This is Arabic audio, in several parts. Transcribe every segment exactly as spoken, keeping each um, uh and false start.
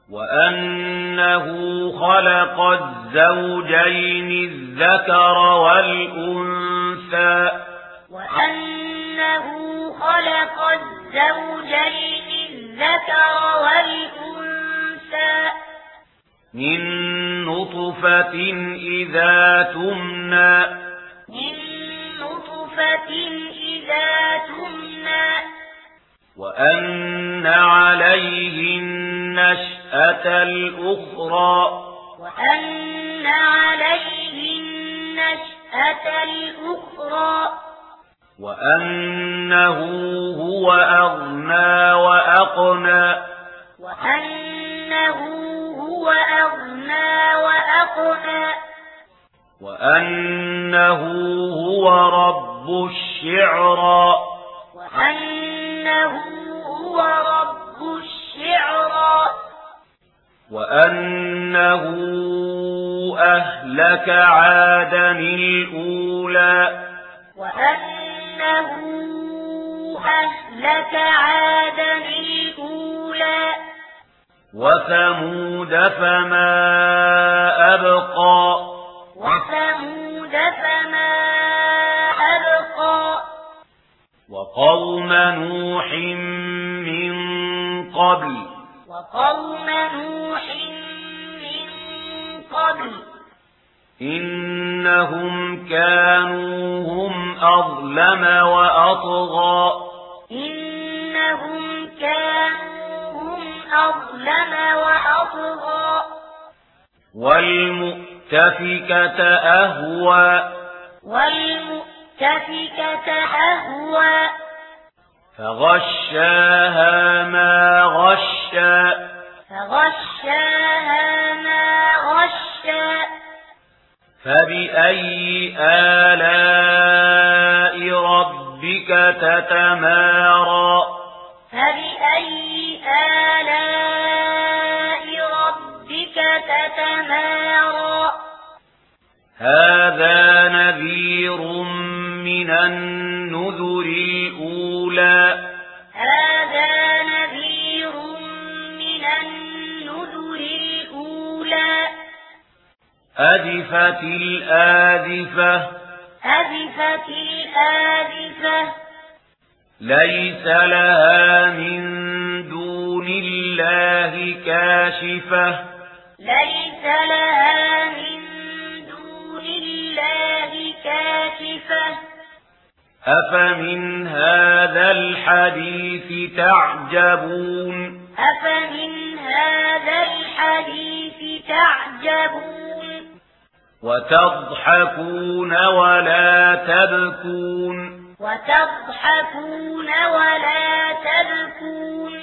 وأنه خلق الزوجين الذكر والأنثى وأنه خلق الزوجين الذكر والأنثى من نطفة إذا تمنى من نطفة إذا تمنى وأن عليه النشأة الأخرى وأن عليه النشأة الأخرى وأنه هو أغنى وأقنى وأنه هو أغنى وأقنى وأنه هو رب الشعرى وأنه هو رب الشعرى وأنه أهلك عادا الأولى وأنه أهلك عادا الأولى وثمود فما أبقى وثمود فما أبقى وقوم نوح من قبل وقوم نوح من قبل إنهم كانوا هم أظلم وأطغى إنهم كانوا هم أظلم وأطغى والمؤتفكة أهوى والمؤتفكة أهوى فغشاها ما غشى فغشاها ما غشى فبأي آلاء ربك تتمارى فبأي آلاء ربك تتمارى هذا نذير من النذر الأولى هذا نذير من النذر الأولى أزفت الآزفة أزفت الآزفة ليس لها من دون الله كاشفة ليس لها من دون الله كاشفة أفمن هذا الحديث تعجبون أفمن هذا الحديث تعجبون وتضحكون ولا تبكون وتضحكون ولا تبكون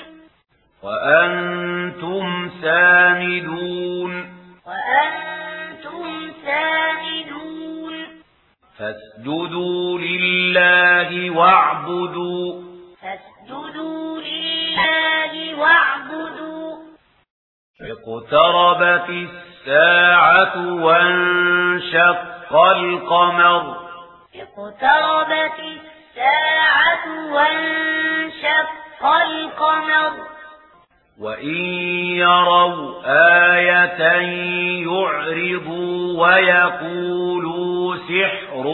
وأنتم سامدون وأنتم سامدون فاسجدوا لله واعبدوا فاسجدوا لله واعبدوا اقتربت الساعة وانشق القمر اقتربت الساعة وانشق القمر وإن يروا آية يعرضوا ويقولوا سحر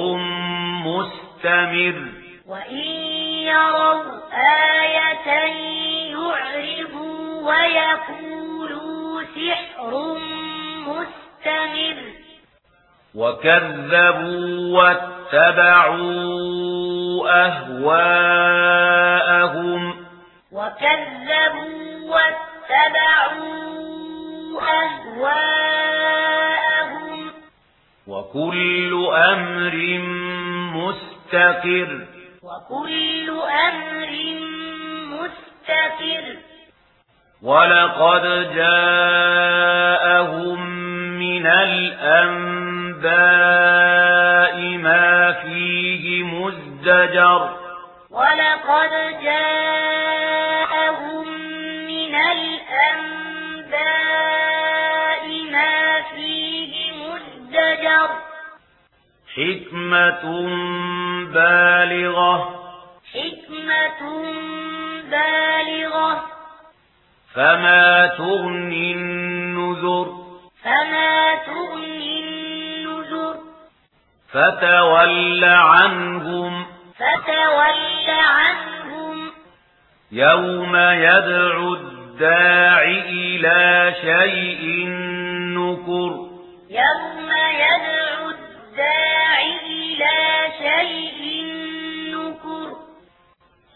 مستمر وإن يروا آية يعرضوا ويقولوا سحر مستمر وكذبوا واتبعوا أهواءهم وكذبوا واتبعوا أهواءهم وكل أمر مستقر وكل أمر مستقر ولقد جاءهم من الأنباء ما فيه مزدجر ولقد جاءهم من الأنباء ما فيه مزدجر حكمة بالغة حكمة بالغة فما تغني النذر فما تغني النذر فتول عنهم فتول عنهم يوم يدعو الداع إلى شيء نكر يوم يدعو الداع إلى شيء